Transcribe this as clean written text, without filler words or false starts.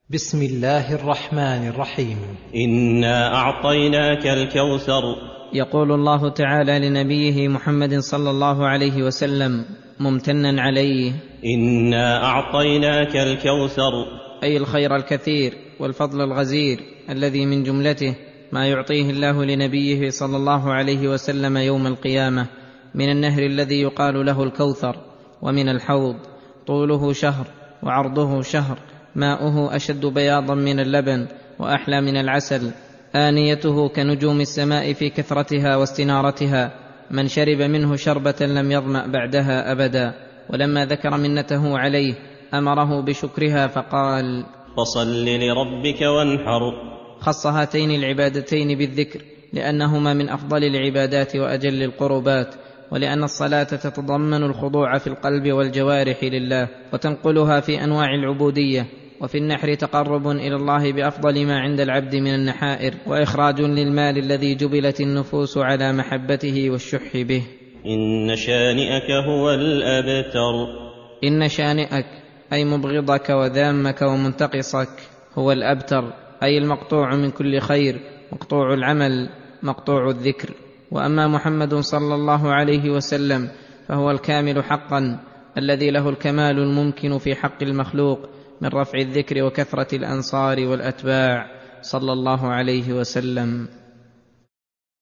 بسم الله الرحمن الرحيم. إنا أعطيناك الكوثر. يقول الله تعالى لنبيه محمد صلى الله عليه وسلم ممتنا عليه: إنا أعطيناك الكوثر، أي الخير الكثير والفضل الغزير الذي من جملته ما يعطيه الله لنبيه صلى الله عليه وسلم يوم القيامة من النهر الذي يقال له الكوثر، ومن الحوض طوله شهر وعرضه شهر، ماؤه أشد بياضا من اللبن وأحلى من العسل، آنيته كنجوم السماء في كثرتها واستنارتها، من شرب منه شربة لم يظمأ بعدها أبدا. ولما ذكر منته عليه أمره بشكرها فقال: فصل لربك وانحر. خص هاتين العبادتين بالذكر لأنهما من أفضل العبادات وأجل القربات، ولأن الصلاة تتضمن الخضوع في القلب والجوارح لله وتنقلها في أنواع العبودية، وفي النحر تقرب إلى الله بأفضل ما عند العبد من النحائر، وإخراج للمال الذي جبلت النفوس على محبته والشح به. إن شانئك هو الأبتر. إن شانئك أي مبغضك وذامك ومنتقصك هو الأبتر، أي المقطوع من كل خير، مقطوع العمل، مقطوع الذكر. وأما محمد صلى الله عليه وسلم فهو الكامل حقا، الذي له الكمال الممكن في حق المخلوق من رفع الذكر وكثرة الأنصار والأتباع صلى الله عليه وسلم.